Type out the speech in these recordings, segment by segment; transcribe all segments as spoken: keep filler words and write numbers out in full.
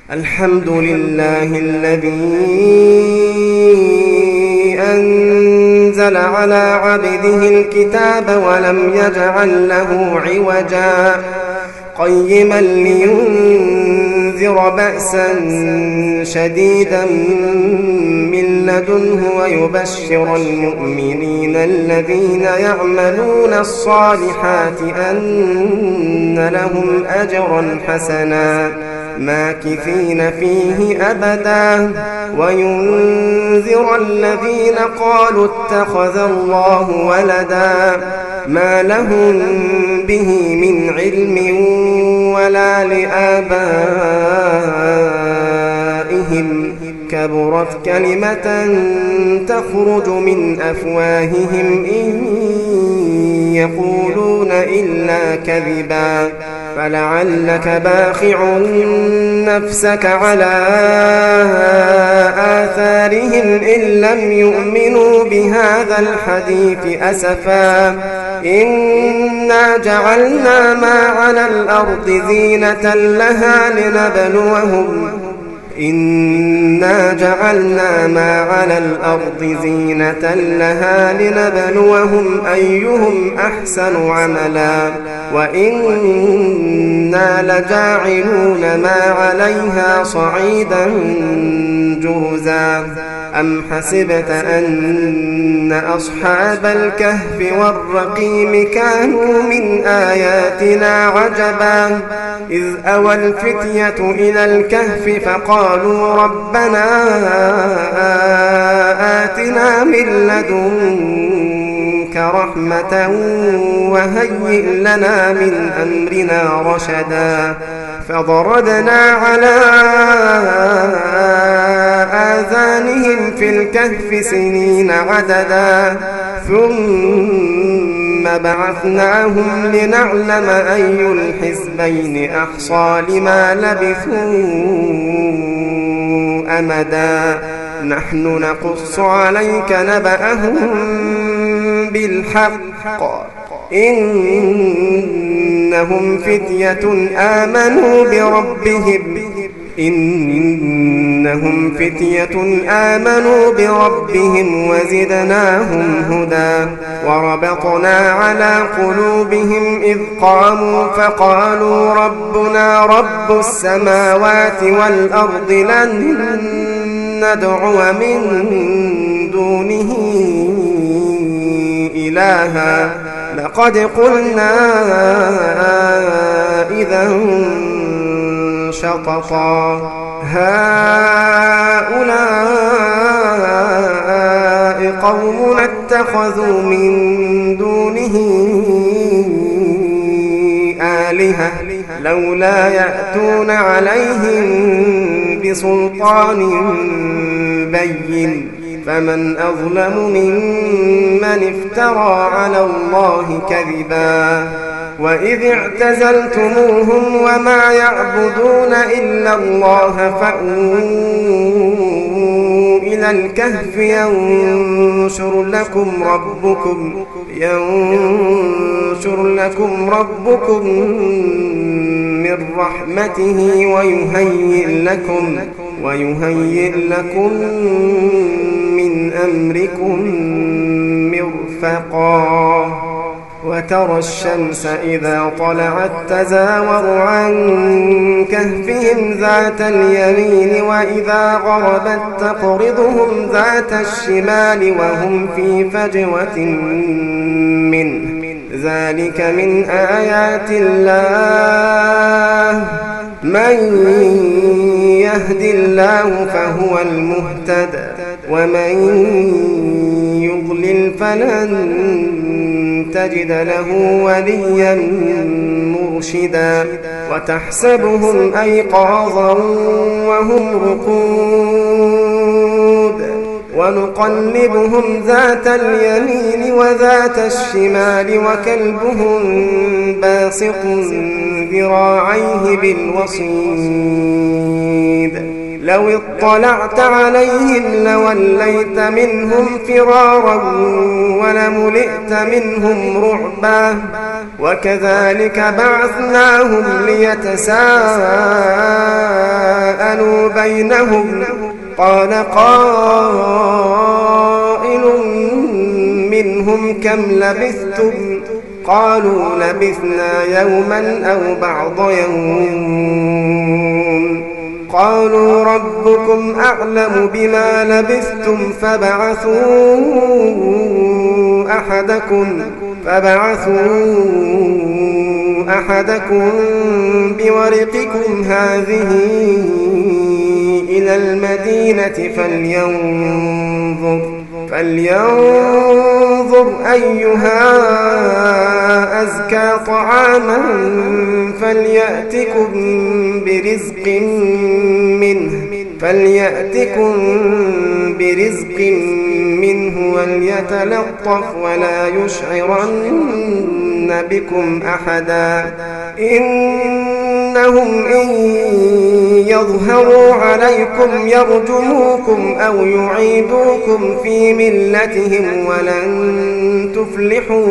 الحمد لله الذي أنزل على عبده الكتاب ولم يجعل له عوجا قيما لينذر بأسا شديدا من لدنه ويبشر المؤمنين الذين يعملون الصالحات أن لهم أجرا حسنا ماكثين فيه أبدا وينذر الذين قالوا اتخذ الله ولدا ما لهم به من علم ولا لآبائهم كبرت كلمة تخرج من أفواههم إن يقولون إلا كذبا فلعلك باخع نفسك على آثارهم إن لم يؤمنوا بهذا الحديث أسفا إنا جعلنا ما على الأرض زينة لها لنبلوهم إنا جعلنا ما على الأرض زينة لها لنبلوهم أيهم أحسن عملا وإنا لجاعلون ما عليها صعيدا جرزا أم حسبت أن أصحاب الكهف والرقيم كانوا من آياتنا عجبا إذ أوى الفتية إلى الكهف فقالوا ربنا آتنا من لدنك رحمة وهيئ لنا من أمرنا رشدا فضربنا على آذانهم في الكهف سنين عددا ثم بعثناهم لنعلم أي الحزبين أحصى لما لبثوا أمدا نحن نقص عليك نبأهم بالحق إنهم فتية آمنوا بربهم إنهم فتية آمنوا بربهم وزدناهم هدى وربطنا على قلوبهم إذ قاموا فقالوا ربنا رب السماوات والأرض لن ندعو من دونه إلها لقد قلنا إذا شططا هؤلاء قوم اتخذوا من دونه آلهة لولا يأتون عليهم بسلطان بين فمن أظلم ممن افترى على الله كذبا وإذ اعتزلتموهم وما يعبدون إلا الله فأووا إلى الكهف ينشر لكم ربكم ينشر لكم ربكم من رحمته ويهيئ لكم ويهيئ لكم من أمركم مرفقا وترى الشمس إذا طلعت تزاور عن كهفهم ذات اليمين وإذا غربت تقرضهم ذات الشمال وهم في فجوة منه ذلك من آيات الله من يهد الله فهو المهتد ومن يضلل فلن تجد له وليا مرشدا وتحسبهم أيقاظا وهم رقود ونقلبهم ذات اليمين وذات الشمال وكلبهم باسط ذراعيه بالوصيد لو اطلعت عليهم لوليت منهم فرارا ولملئت منهم رعبا وكذلك بعثناهم ليتساءلوا بينهم قال قائل منهم كم لبثتم قالوا لبثنا يوما أو بعض يوم قالوا ربكم أعلم بما لبثتم فبعثوا أحدكم فبعثوا أحدكم بورقكم هذه إلى المدينة فلينظر فلينظر أيها أزكى طعاما فليأتكم برزق منه فليأتكم برزق منه وليتلطف ولا يشعرن بكم أحدا إنهم إن يظهروا عليكم يرجموكم أو يعيدوكم في ملتهم ولن تفلحوا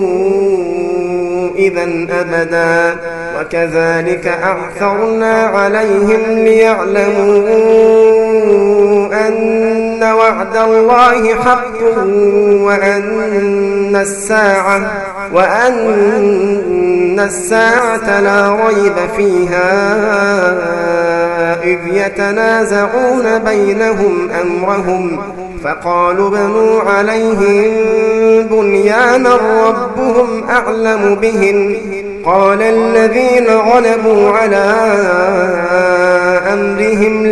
إذا أبدا وكذلك أعثرنا عليهم ليعلموا أن وعد الله حق وأن الساعة وأن الساعة لا ريب فيها إذ يتنازعون بينهم أمرهم فقالوا بنوا عليهم بنيانا ربهم أعلم بهم قال الذين غلبوا على أمرهم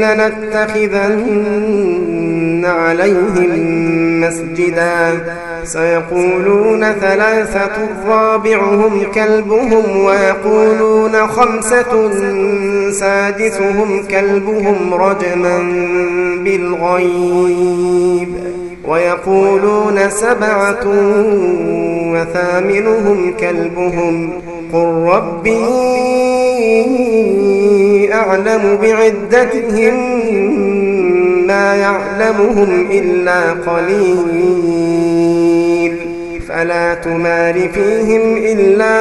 لنتخذن عليهم مسجدا سيقولون ثلاثة رابعهم كلبهم ويقولون خمسة سادسهم كلبهم رجما بالغيب ويقولون سبعة وثامنهم كلبهم قل ربي أعلم بعدتهم ما يعلمهم إلا قليل فلا تمار فيهم إلا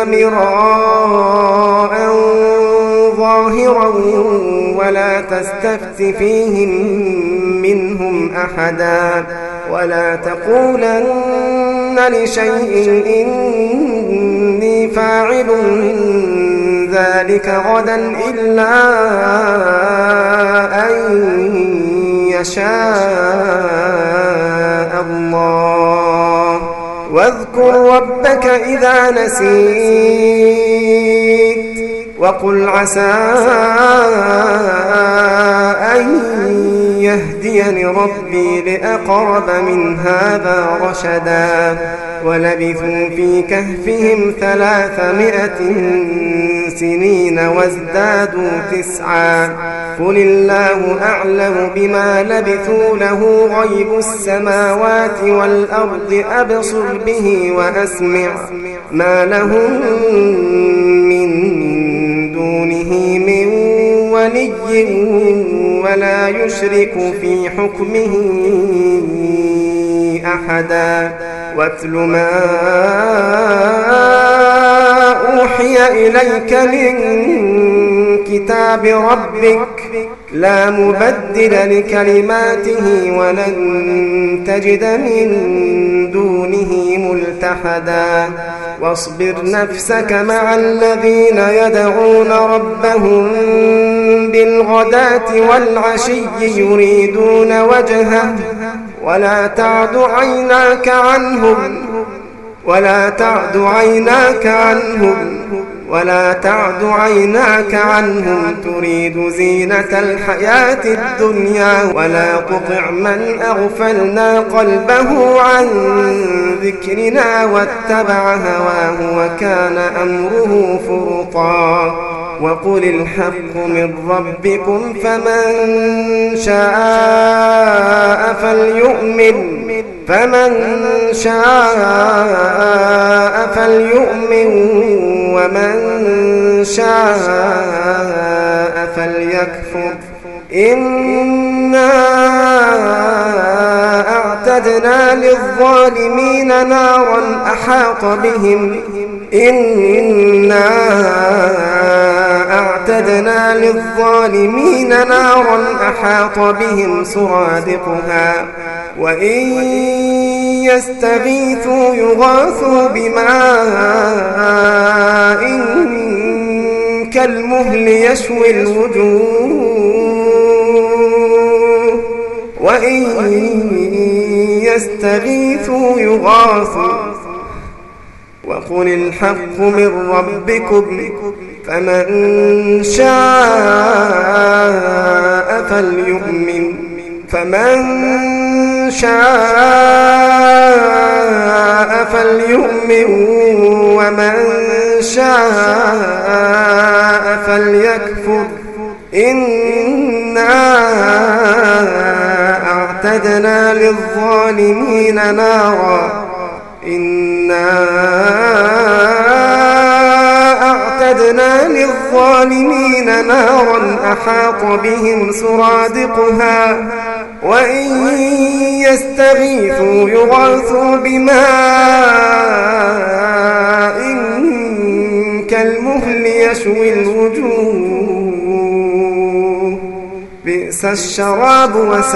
مراء ظاهرا ولا تستفت فيهم منهم أحدا ولا تقولن لشيء إني فاعل ذلك غدا إلا أن يشاء الله واذكر ربك إذا نسيت وقل عسى أن يهديني ربي لأقرب من هذا رشدا ولبثوا في كهفهم ثلاثمائة سنين وازدادوا تسعا قل الله أعلم بما لبثوا له غيب السماوات والأرض أبصر به وأسمع ما لهم من دونه من ولي ولا يشرك في حكمه أحدا واتل ما أوحي إليك من كتاب ربك لا مبدل لكلماته ولن تجد من دونه ملتحدا واصبر نفسك مع الذين يدعون ربهم بالغداة والعشي يريدون وجهه ولا تعد عيناك عنهم ولا تعد عيناك عنهم ولا تعد عيناك عنهم تريد زينة الحياة الدنيا ولا تطع من أغفلنا قلبه عن ذكرنا واتبع هواه وكان أمره فرطا وقل الحق من ربكم فمن شاء فليؤمن فمن شاء فليؤمن ومن شاء فليكفر إنا أعتدنا للظالمين نارا أحاط بهم إنا أعتدنا للظالمين نارا أحاط بهم سرادقها وإن يستغيثوا يغاثوا بماء كالمهل يشوي الوجوه وإن يستغيثوا يغاثوا وقل الحق من ربكم فمن شاء فليؤمن فمن شاء فليؤمن ومن شاء فليكفر إنا أعتدنا للظالمين نارا إنا أعتدنا للظالمين نارا أحاط بهم سرادقها وإن يستغيثوا يغاثوا بماء كالمهل يشوي الوجوه بئس الشراب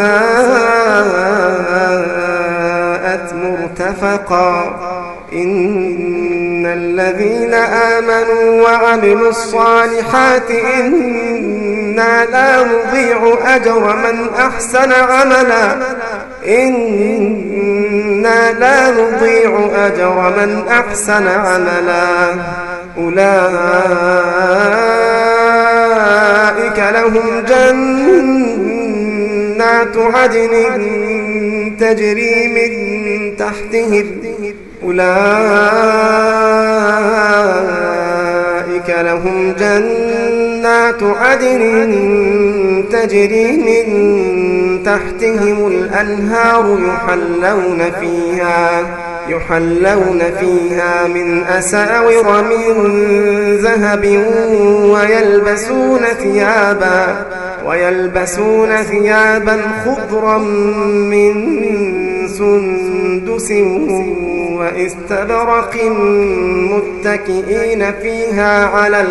وساءت مرتفقا إن الذين آمنوا وعملوا الصالحات إنا لا نضيع أجر من أحسن عملا إنا لا نضيع أجر من أحسن عملا أولئك لهم جنات عدن تجري من تحتهم أولئك لهم جنات عدن تجري من تحتهم الأنهار يحلون فيها يحلون فيها من أساور من ذهب ويلبسون ثيابا ويلبسون ثيابا خضرا من سندس واستبرق متكئين فيها على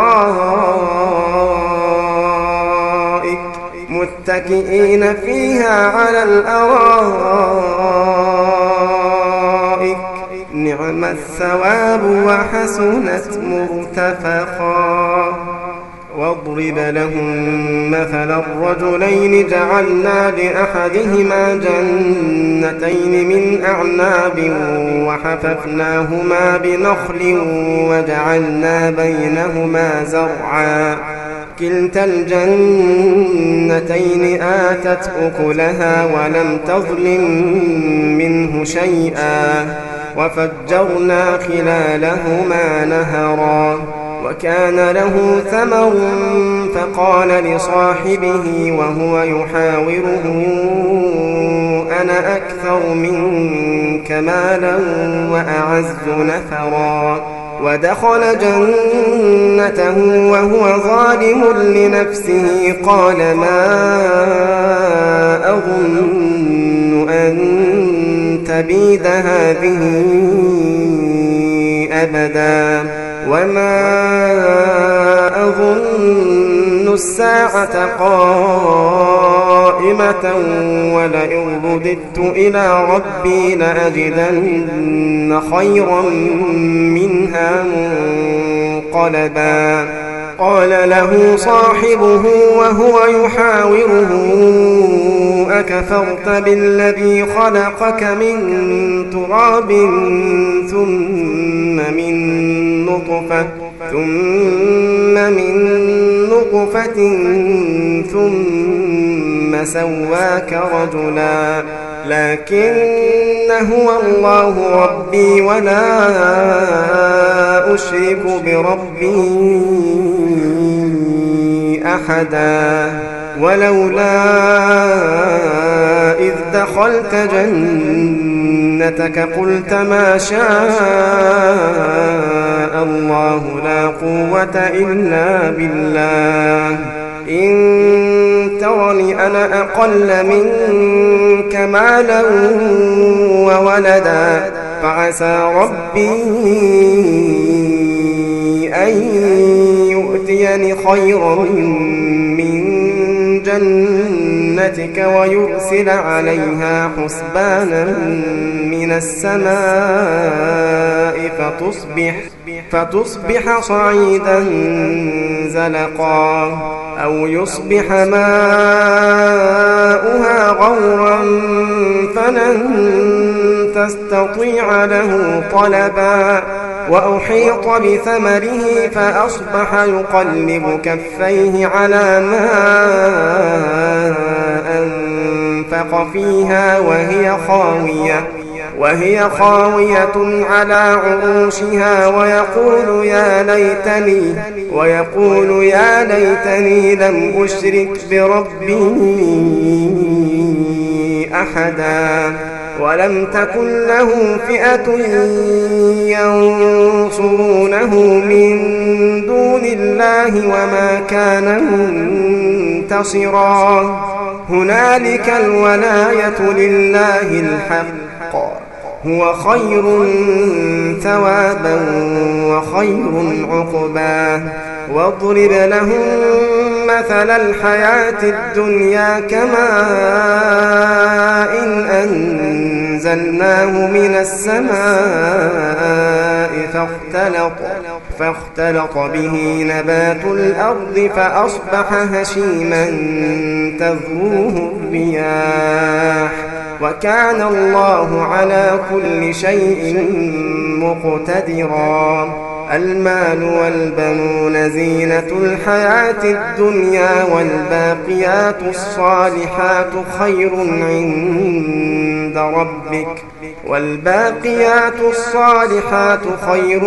الأرائك متكئين فيها على الأرائك نعم الثواب وحسنت مرتفقا واضرب لهم مثل الرجلين جعلنا لأحدهما جنتين من أعناب وحففناهما بنخل وجعلنا بينهما زرعا كلتا الجنتين آتت أكلها ولم تظلم منه شيئا وفجرنا خلالهما نهرا وكان له ثمر فقال لصاحبه وهو يحاوره أنا أكثر منك مالا وأعز نفرا ودخل جنته وهو ظالم لنفسه قال ما أظن أن تبيد هذه أبدا وما أظن الساعة قائمة ولئن رددت إلى ربي لأجدن خيرا منها منقلبا قال له صاحبه وهو يحاوره أكفرت بالذي خلقك من تراب ثم من نطفة ثم من نطفة ثم سواك رجلا لكن هو الله ربي ولا أشرك بربي أحدا ولولا إذ دخلت جنتك قلت ما شاء الله لا قوة إلا بالله إن ترني أنا أقل منك مالا وولدا فعسى ربي أن يؤتيني خيرا من جنتك ويرسل عليها حسبانا من السماء فتصبح, فتصبح صعيدا زلقا أو يصبح ماؤها غورا فلن تستطيع له طلبا وأحيط بثمره فأصبح يقلب كفيه على ما أنفق فيها وهي خاوية وهي خاوية على عروشها ويقول يا ليتني ويقول يا ليتني لم أشرك بربي أحدا ولم تكن له فئة ينصرونه من دون الله وما كان منتصرا هنالك الولاية لله الحق هو خير ثوابا وخير عقبا واضرب لهم مثل الحياة الدنيا كماء إن أنزلناه من السماء فاختلط, فاختلط به نبات الأرض فأصبح هشيما تذروه الرياح وكان الله على كل شيء مقتدرا المال والبنون زينة الحياة الدنيا والباقيات الصالحات خير عند ربك والباقيات الصالحات خير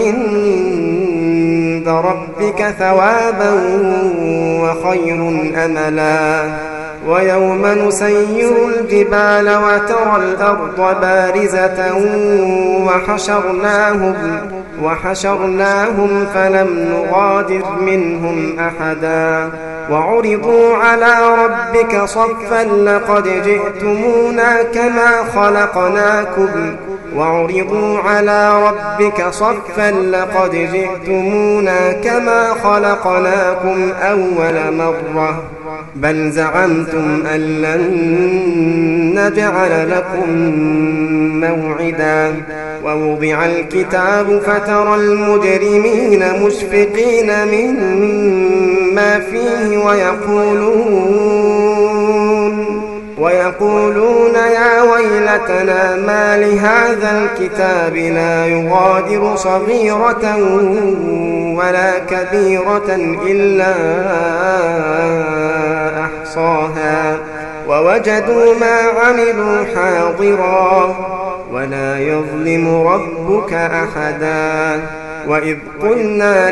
عند ربك ثوابا وخير أملا ويوم نسير الجبال وترى الأرض بارزة وحشرناهم, وحشرناهم فلم نغادر منهم أحدا وعرضوا على ربك صفا لقد جئتمونا كما خلقناكم وعرضوا على ربك صفا لقد جئتمونا كما خلقناكم أول مرة بل زعمتم أن لن نجعل لكم موعدا ووضع الكتاب فترى المجرمين مشفقين مما فيه ويقولون ويقولون يا ويلتنا ما لهذا الكتاب لا يغادر صغيرة ولا كبيرة إلا أحصاها ووجدوا ما عملوا حاضرا ولا يظلم ربك أحدا وإذ قلنا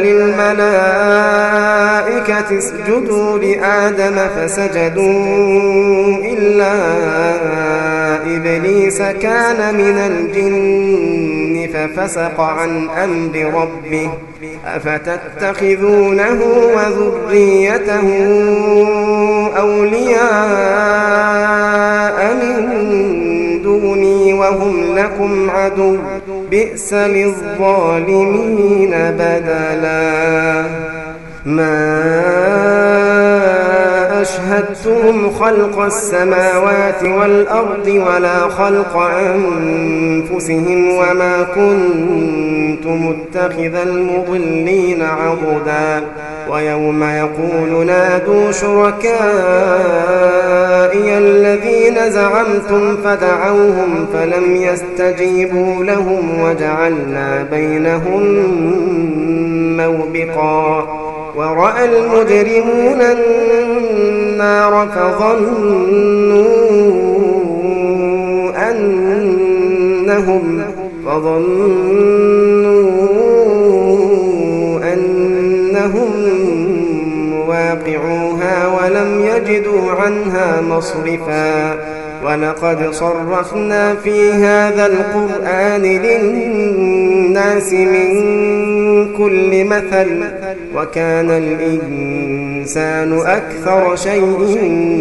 للملائكة اسجدوا لآدم فسجدوا إلا إبليس كان من الجن ففسق عن أمر ربه أفتتخذونه وذريته أولياء من دوني وهم لكم عدو بئس للظالمين بدلا ما أشهدتهم خلق السماوات والأرض ولا خلق أنفسهم وما كنت متخذ المضلين عضدا ويوم يقول نادوا شركائي الذين زعمتم فدعوهم فلم يستجيبوا لهم وجعلنا بينهم موبقا ورأى المجرمون النار فظنوا أنهم فظنوا أنهم مواقعوها ولم يجدوا عنها مصرفا ولقد صرفنا في هذا القرآن للناس من كل مثل وكان الإنسان الإنسان أكثر شيء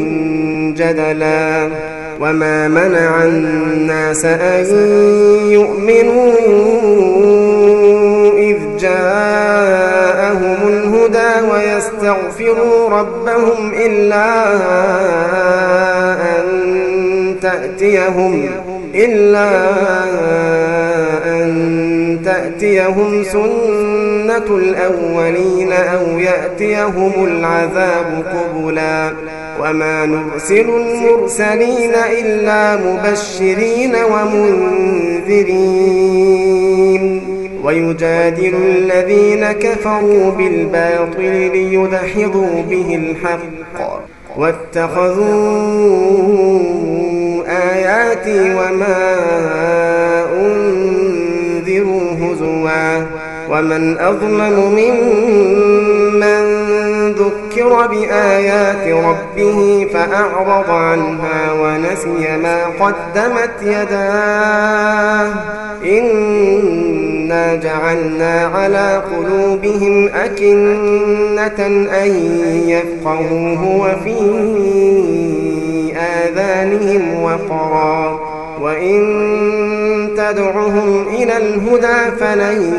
جدلا وما منع الناس أن يؤمنوا إذ جاءهم الهدى ويستغفروا ربهم إلا أن تأتيهم إلا أن تأتيهم سنة الأولين أو يأتيهم العذاب قبلا وما نرسل المرسلين إلا مبشرين ومنذرين ويجادل الذين كفروا بالباطل ليدحضوا به الحق واتخذوا آياتي وما أنذروا هزوا ومن أظلم ممن ذكر بآيات ربه فأعرض عنها ونسي ما قدمت يداه إنا جعلنا على قلوبهم أكنة أن يفقهوه وفي آذانهم وقرا وإن تدعهم إلى الهدى فلن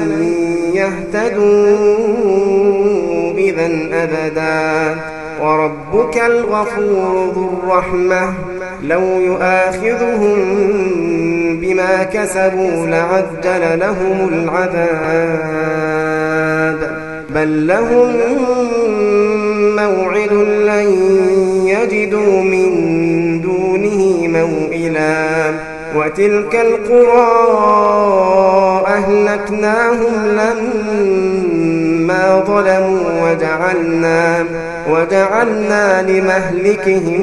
يهتدوا إذا أبدا وربك الغفور ذو الرحمة لو يؤاخذهم بما كسبوا لعجل لهم العذاب بل لهم موعد لن يجدوا من دونه موئلا وتلك القرى أهلكناهم لما ظلموا وجعلنا, وجعلنا لمهلكهم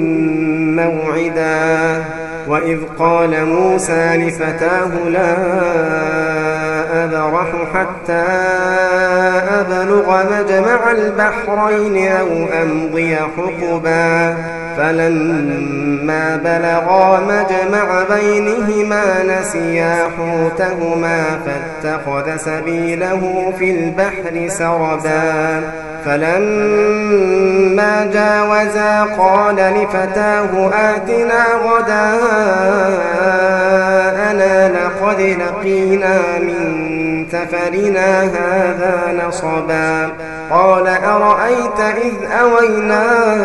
موعدا وإذ قال موسى لفتاه لا أبرح حتى أبلغ مجمع البحرين أو أمضي حقبا فلما بلغا مجمع بينهما نسيا حوتهما فاتخذ سبيله في البحر سربا فلما جاوزا قال لفتاه آتنا غداءنا لقد لقينا من سفرنا هذا نصبا قال أرأيت إذ أوينا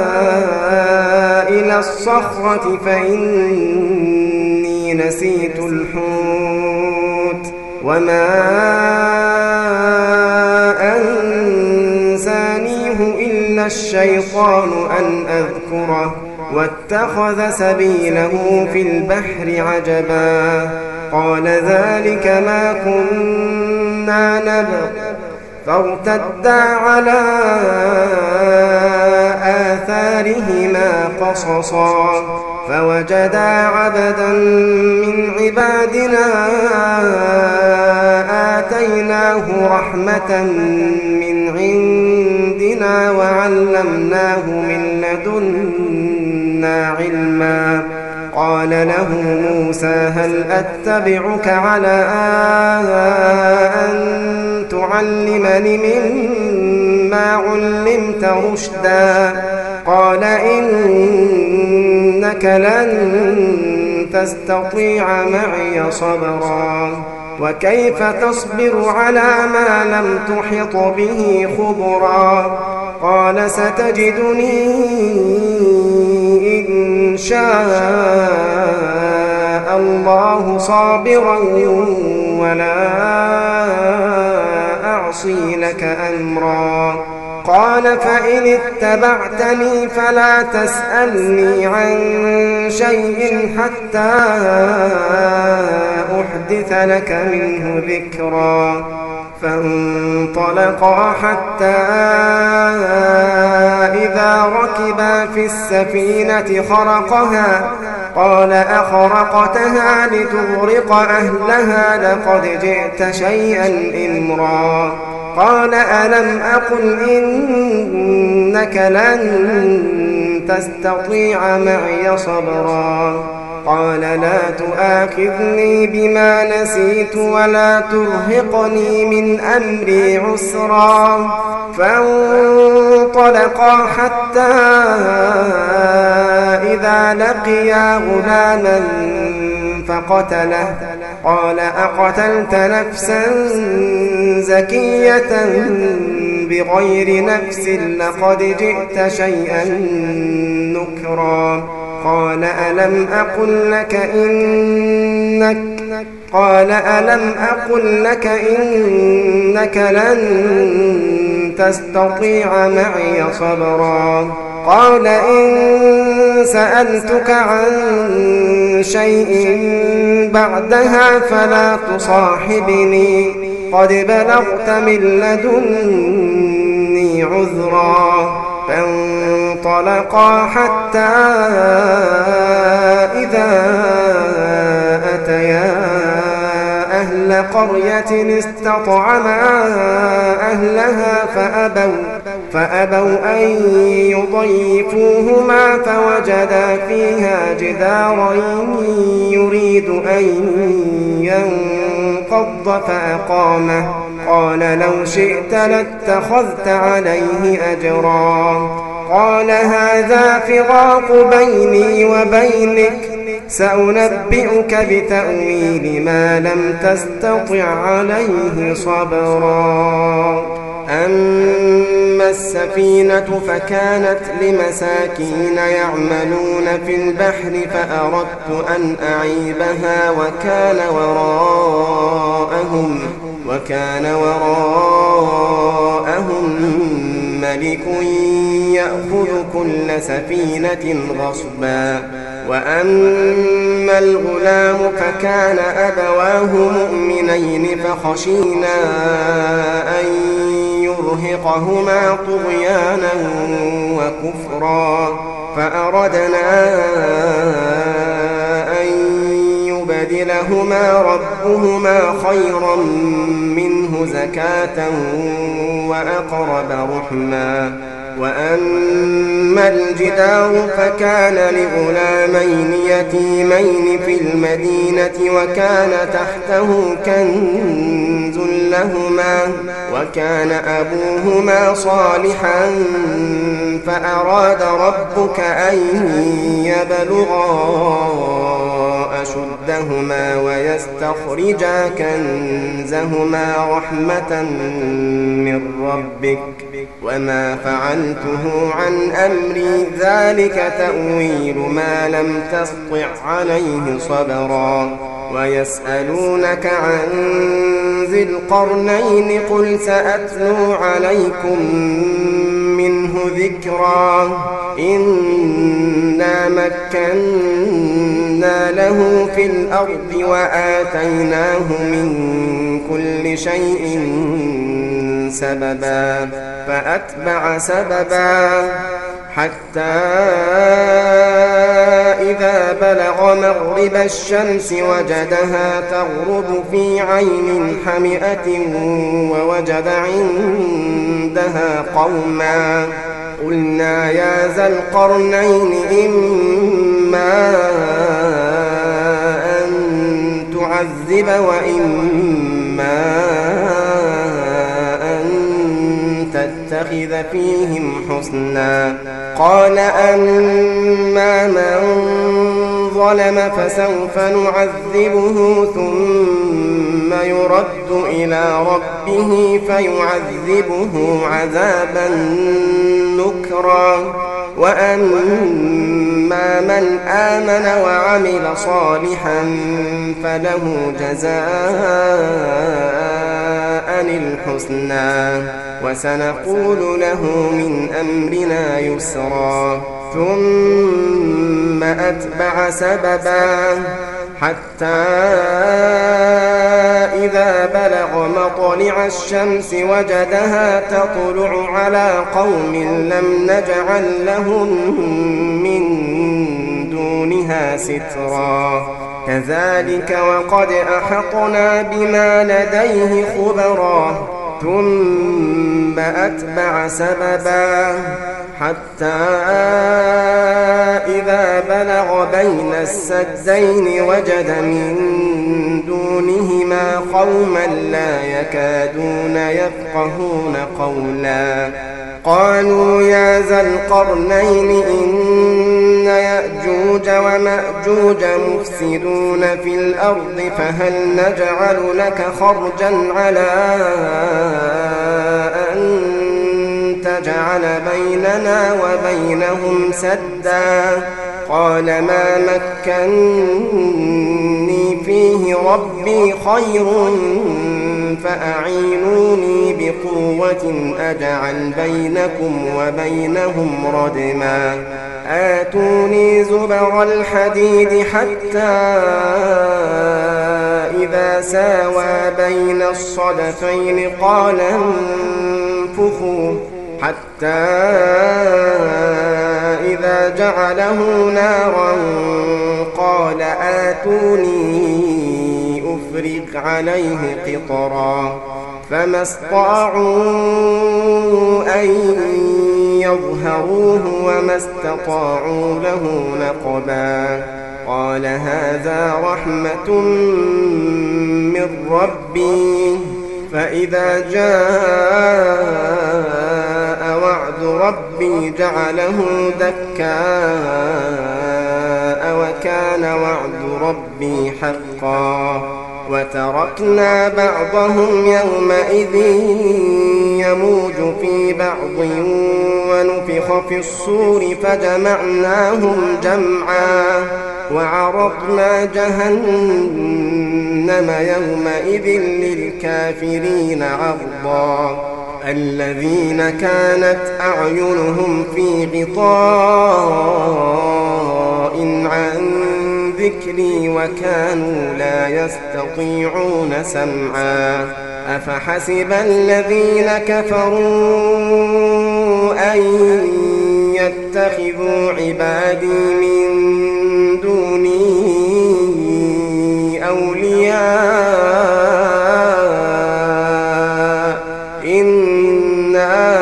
إلى الصخرة فإني نسيت الحوت وما أنسانيه إلا الشيطان أن أذكره واتخذ سبيله في البحر عجبا قال ذلك ما كنا نبغ فارتدا على آثارهما قصصا فوجدا عبدا من عبادنا آتيناه رحمة من عندنا وعلمناه من لدنا علما قال له موسى هل أتبعك على أن تعلمني مما علمت رشدا قال إنك لن تستطيع معي صبرا وكيف تصبر على ما لم تحط به خبرا قال ستجدني إن شاء الله صابرا ولا أعصي لك أمرا قال فإن اتبعتني فلا تسألني عن شيء حتى أحدث لك منه ذكرا فانطلقا حتى إذا ركبا في السفينة خرقها قال أخرقتها لتغرق أهلها لقد جئت شيئا إمرا قال ألم أقل إنك لن تستطيع معي صبرا قال لا تؤاخذني بما نسيت ولا ترهقني من أمري عسرا فانطلقا فانطلقا حتى إذا لقيا غلاما فقتله قال أقتلت نفسا زكية بغير نفس لقد جئت شيئا نكرا قال ألم أقل لك إنك قال ألم أقل لك إنك لن تستطيع معي صبرا قال إن سألتك عن شيء بعدها فلا تصاحبني قد بلغت من لدني عذرا فانطلقا حتى إذا أتيا أهل قرية استطعما أهلها فأبوا, فأبوا أن يضيفوهما فوجدا فيها جدارا يريد أن ينقض فأقامه قال لو شئت لاتخذت عليه أجرا قال هذا فراق بيني وبينك سأنبئك بتأويل ما لم تستطع عليه صبرا أما السفينة فكانت لمساكين يعملون في البحر فأردت أن أعيبها وكان وراءهم وكان وراءهم ملك يأخذ كل سفينة غصبا وأما الغلام فكان أبواه مؤمنين فخشينا أن يرهقهما طغيانا وكفرا فأردنا أن يبدلهما ربهما خيرا منه زكاة وأقرب رحما وأما الجدار فكان لغلامين يتيمين في المدينة وكان تحته كنز لهما وكان أبوهما صالحا فأراد ربك أن يبلغا أشدهما ويستخرجا كنزهما رحمة من ربك وما فعلته عن أمري ذلك تأويل ما لم تسطع عليه صبرا ويسألونك عن ذي القرنين قل سأتلو عليكم منه ذكرا إنا مكنا له في الأرض وآتيناه من كل شيء سببا فأتبع سببا حتى إذا بلغ مغرب الشمس وجدها تغرب في عين حمئة ووجد عندها قوما قلنا يا ذا القرنين إما أن تعذب وإما تتخذ فيهم حسنا قال أما من ظلم فسوف نعذبه ثم يرد إلى ربه فيعذبه عذابا نكرا وأما من آمن وعمل صالحا فله جزاء الحسنى وسنقول له من أمرنا يسرا ثم أتبع سببا حتى إذا بلغ مطلع الشمس وجدها تطلع على قوم لم نجعل لهم من دونها سترا كذلك وقد أحطنا بما لديه خبرا ثم أتبع سببا حتى إذا بلغ بين السدين وجد من دونهما قوما لا يكادون يفقهون قولا قالوا يا ذا القرنين إن يأجوج ومأجوج مفسدون في الأرض فهل نجعل لك خرجا على أن تجعل بيننا وبينهم سدا قال ما مكني فيه ربي خير فأعينوني بقوة أجعل بينكم وبينهم ردما آتوني زبر الحديد حتى إذا ساوى بين الصدفين قال انفخوا حتى إذا جعله نارا قال آتوني أفرغ عليه قطرا فما استطاعوا أن يظهروه وما استطاعوا له نقبا قال هذا رحمة من ربي فإذا جاء وعد ربي جعله دكاء وكان وعد ربي حقا وتركنا بعضهم يومئذ يموج في بعض ونفخ في الصور فجمعناهم جمعا وعرضنا جهنم يومئذ للكافرين عرضا الذين كانت أعينهم في غطاء عن ذكري وكانوا لا يستطيعون سمعا أفحسب الذين كفروا أن يتخذوا عبادي من دوني أولياء إنا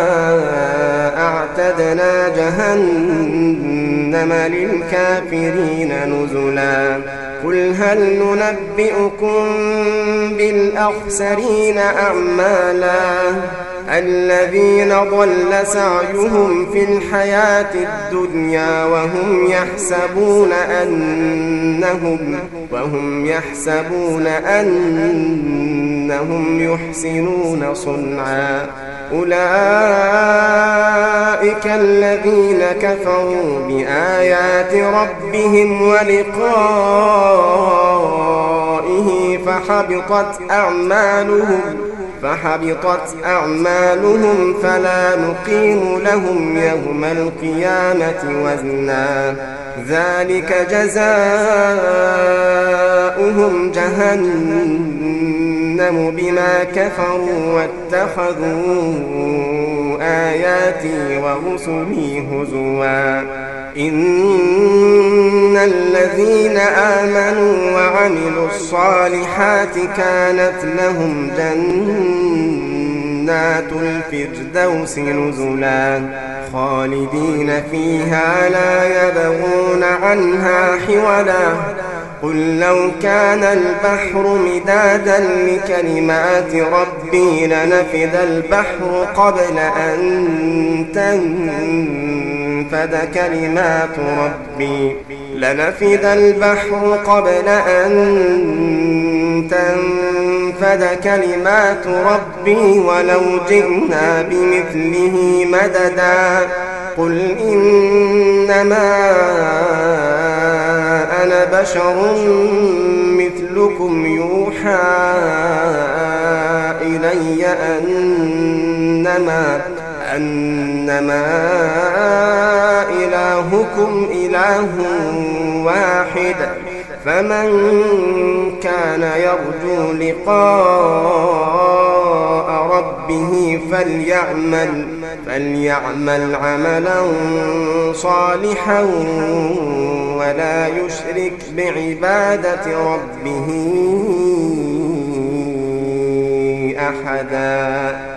أعتدنا جهنم للكافرين نزلا قل هل ننبئكم بالأخسرين أعمالا الذين ضل سعيهم في الحياة الدنيا وهم يحسبون أنهم وهم يحسبون أنهم يحسنون صنعا أولئك الذين كفروا بآيات ربهم ولقائه فحبطت أعمالهم فحبطت أعمالهم فلا نقيم لهم يوم القيامة وزنا ذلك جزاؤهم جهنم بما كفروا واتخذوا آياتي ورسلي هزوا إن الذين آمنوا وعملوا الصالحات كانت لهم جنات الفردوس نزلا خالدين فيها لا يبغون عنها حولا قل لو كان البحر مدادا لكلمات ربي لنفد البحر قبل أن تنفد كلمات ربي لنفد البحر قبل أن تنفد كلمات ربي ولو جئنا بمثله مددا قل إنما أنا بشر مثلكم يوحى إلي أنما أنما إلهكم إله واحد فمن كان يرجو لقاء ربه فليعمل فليعمل عملا صالحا ولا يشرك بعبادة ربه أحدا.